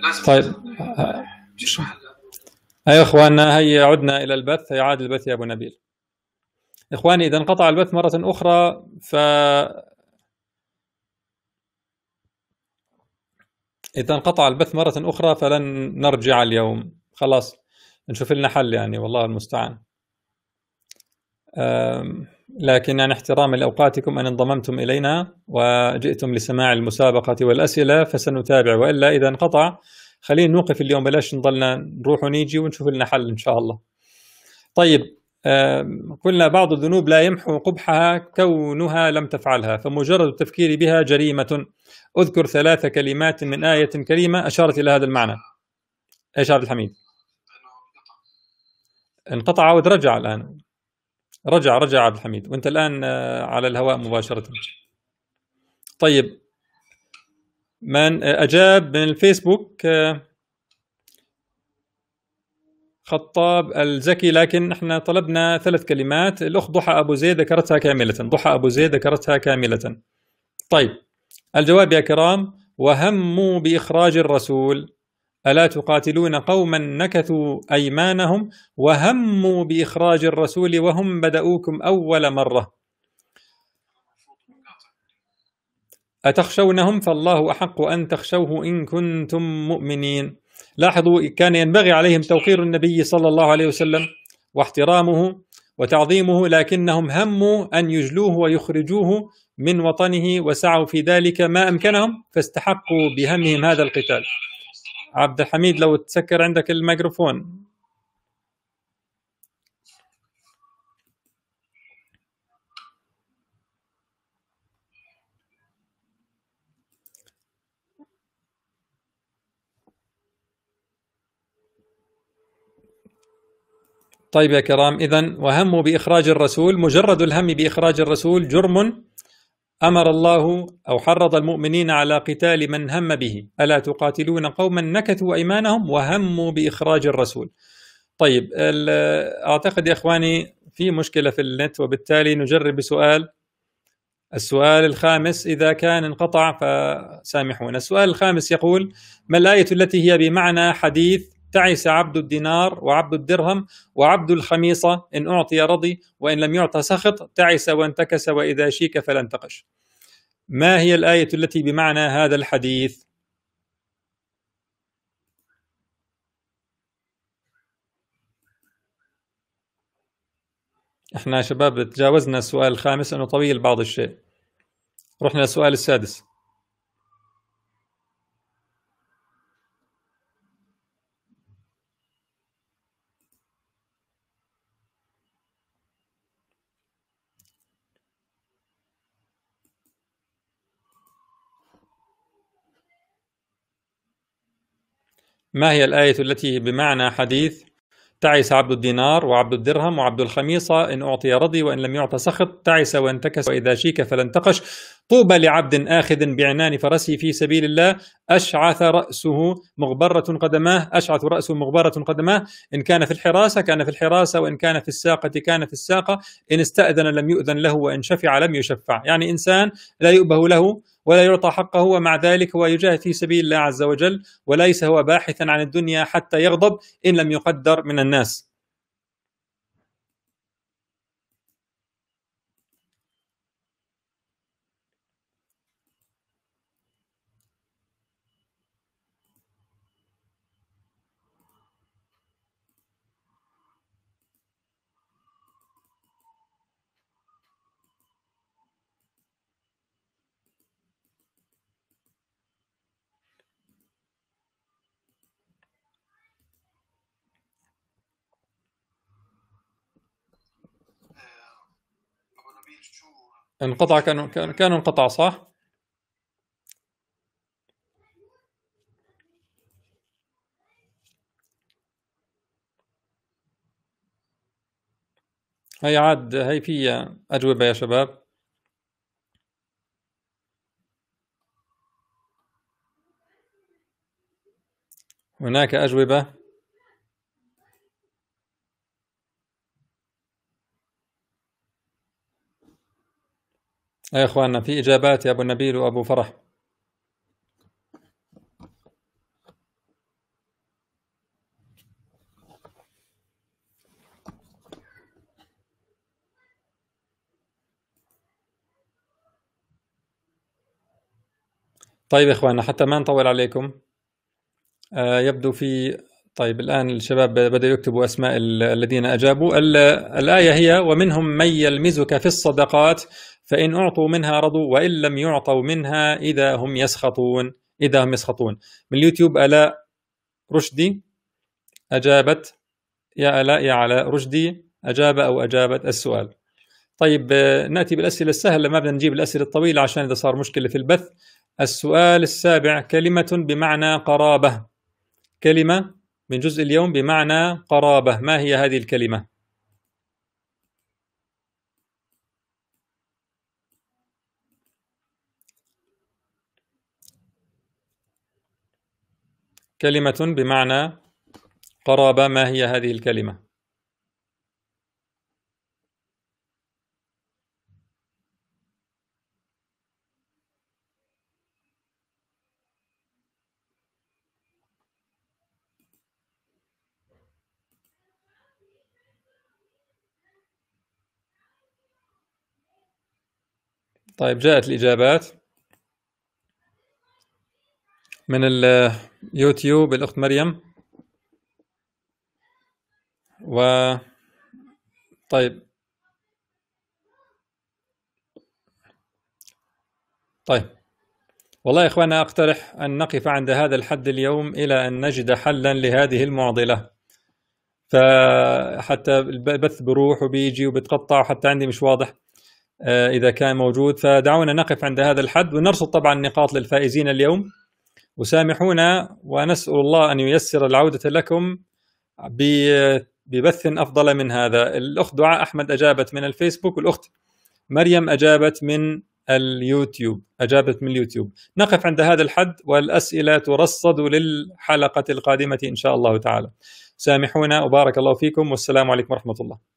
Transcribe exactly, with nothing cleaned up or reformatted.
طيب أيها إخواننا، هيا عدنا إلى البث. يعاد البث يا أبو نبيل. إخواني، إذا انقطع البث مرة أخرى ف إذا انقطع البث مرة أخرى فلن نرجع اليوم، خلاص نشوف لنا حل يعني، والله المستعان. لكن يعني احتراما لأوقاتكم أن انضممتم إلينا وجئتم لسماع المسابقة والأسئلة فسنتابع، وإلا إذا انقطع خلينا نوقف اليوم، بلاش نضلنا نروح ونيجي، ونشوف لنا حل إن شاء الله. طيب، قلنا بعض الذنوب لا يمحو قبحها كونها لم تفعلها، فمجرد التفكير بها جريمة. أذكر ثلاث كلمات من آية كريمة أشارت إلى هذا المعنى. إيش عبد الحميد؟ انقطع ورجع الآن. رجع رجع عبد الحميد، وأنت الآن على الهواء مباشرة. طيب، من أجاب من الفيسبوك؟ خطاب الزكي، لكن احنا طلبنا ثلاث كلمات. الأخت ضحى أبو زيد ذكرتها كاملة. ضحى أبو زيد ذكرتها كاملة. طيب، الجواب يا كرام: وهموا بإخراج الرسول. ألا تقاتلون قوما نكثوا أيمانهم وهموا بإخراج الرسول وهم بدؤوكم أول مرة. أتخشونهم فالله أحق أن تخشوه إن كنتم مؤمنين. لاحظوا، كان ينبغي عليهم توقير النبي صلى الله عليه وسلم واحترامه وتعظيمه، لكنهم هموا أن يجلوه ويخرجوه من وطنه وسعوا في ذلك ما أمكنهم، فاستحقوا بهمهم هذا القتال. عبد الحميد، لو تسكر عندك الميكروفون. طيب يا كرام، إذن وهموا بإخراج الرسول، مجرد الهم بإخراج الرسول جرم أمر الله أو حرض المؤمنين على قتال من هم به. ألا تقاتلون قوما نكثوا أيمانهم وهموا بإخراج الرسول. طيب، أعتقد يا إخواني في مشكلة في النت، وبالتالي نجرب بسؤال. السؤال الخامس إذا كان انقطع فسامحونا. السؤال الخامس يقول: ما الآية التي هي بمعنى حديث تعس عبد الدينار وعبد الدرهم وعبد الخميصة، إن أعطي رضي وإن لم يعطى سخط، تعس وانتكس وإذا شيك فلا انتقش؟ ما هي الآية التي بمعنى هذا الحديث؟ احنا شباب تجاوزنا السؤال الخامس انه طويل بعض الشيء، رحنا للسؤال السادس. ما هي الآية التي بمعنى حديث تعس عبد الدينار وعبد الدرهم وعبد الخميصة، إن أعطي رضي وإن لم يعطى سخط، تعس وانتكس وإذا شيك فلا انتقش. طوبى لعبد آخذ بعنان فرسه في سبيل الله، أشعث رأسه مغبرة قدماه، أشعث رأسه مغبرة قدماه، إن كان في الحراسة كان في الحراسة وإن كان في الساقة كان في الساقة، إن استأذن لم يؤذن له وإن شفع لم يشفع. يعني إنسان لا يؤبه له ولا يعطى حقه، ومع ذلك هو يجاهد في سبيل الله عز وجل، وليس هو باحثا عن الدنيا حتى يغضب إن لم يقدر من الناس. انقطع، كانوا كانوا انقطع صح؟ هي عاد هي في أجوبة يا شباب. هناك أجوبة. يا إخواننا في إجابات يا أبو نبيل وأبو فرح. طيب يا إخواننا، حتى ما نطول عليكم، آه يبدو في طيب الآن الشباب بدأوا يكتبوا أسماء الذين أجابوا. الآية هي: ومنهم من يلمزك في الصدقات فإن أعطوا منها رضوا وإن لم يعطوا منها إذا هم يسخطون. إذا هم يسخطون. من اليوتيوب آلاء رشدي أجابت. يا آلاء يا علاء رشدي أجاب أو أجابت السؤال. طيب نأتي بالأسئلة السهلة، ما بدنا نجيب الأسئلة الطويلة عشان إذا صار مشكلة في البث. السؤال السابع: كلمة بمعنى قرابة، كلمة من جزء اليوم بمعنى قرابة، ما هي هذه الكلمة؟ كلمة بمعنى قرابة، ما هي هذه الكلمة؟ طيب جاءت الإجابات من اليوتيوب الأخت مريم. و طيب طيب والله يا إخوانا، أقترح أن نقف عند هذا الحد اليوم إلى أن نجد حلا لهذه المعضلة، فحتى البث بروح وبيجي وبتقطع، حتى عندي مش واضح إذا كان موجود. فدعونا نقف عند هذا الحد ونرصد طبعا نقاط للفائزين اليوم، وسامحونا، ونسأل الله أن ييسر العودة لكم ببث أفضل من هذا. الأخت دعاء أحمد أجابت من الفيسبوك، والأخت مريم أجابت من اليوتيوب أجابت من اليوتيوب. نقف عند هذا الحد، والأسئلة ترصد للحلقة القادمة إن شاء الله تعالى. سامحونا وبارك الله فيكم، والسلام عليكم ورحمة الله.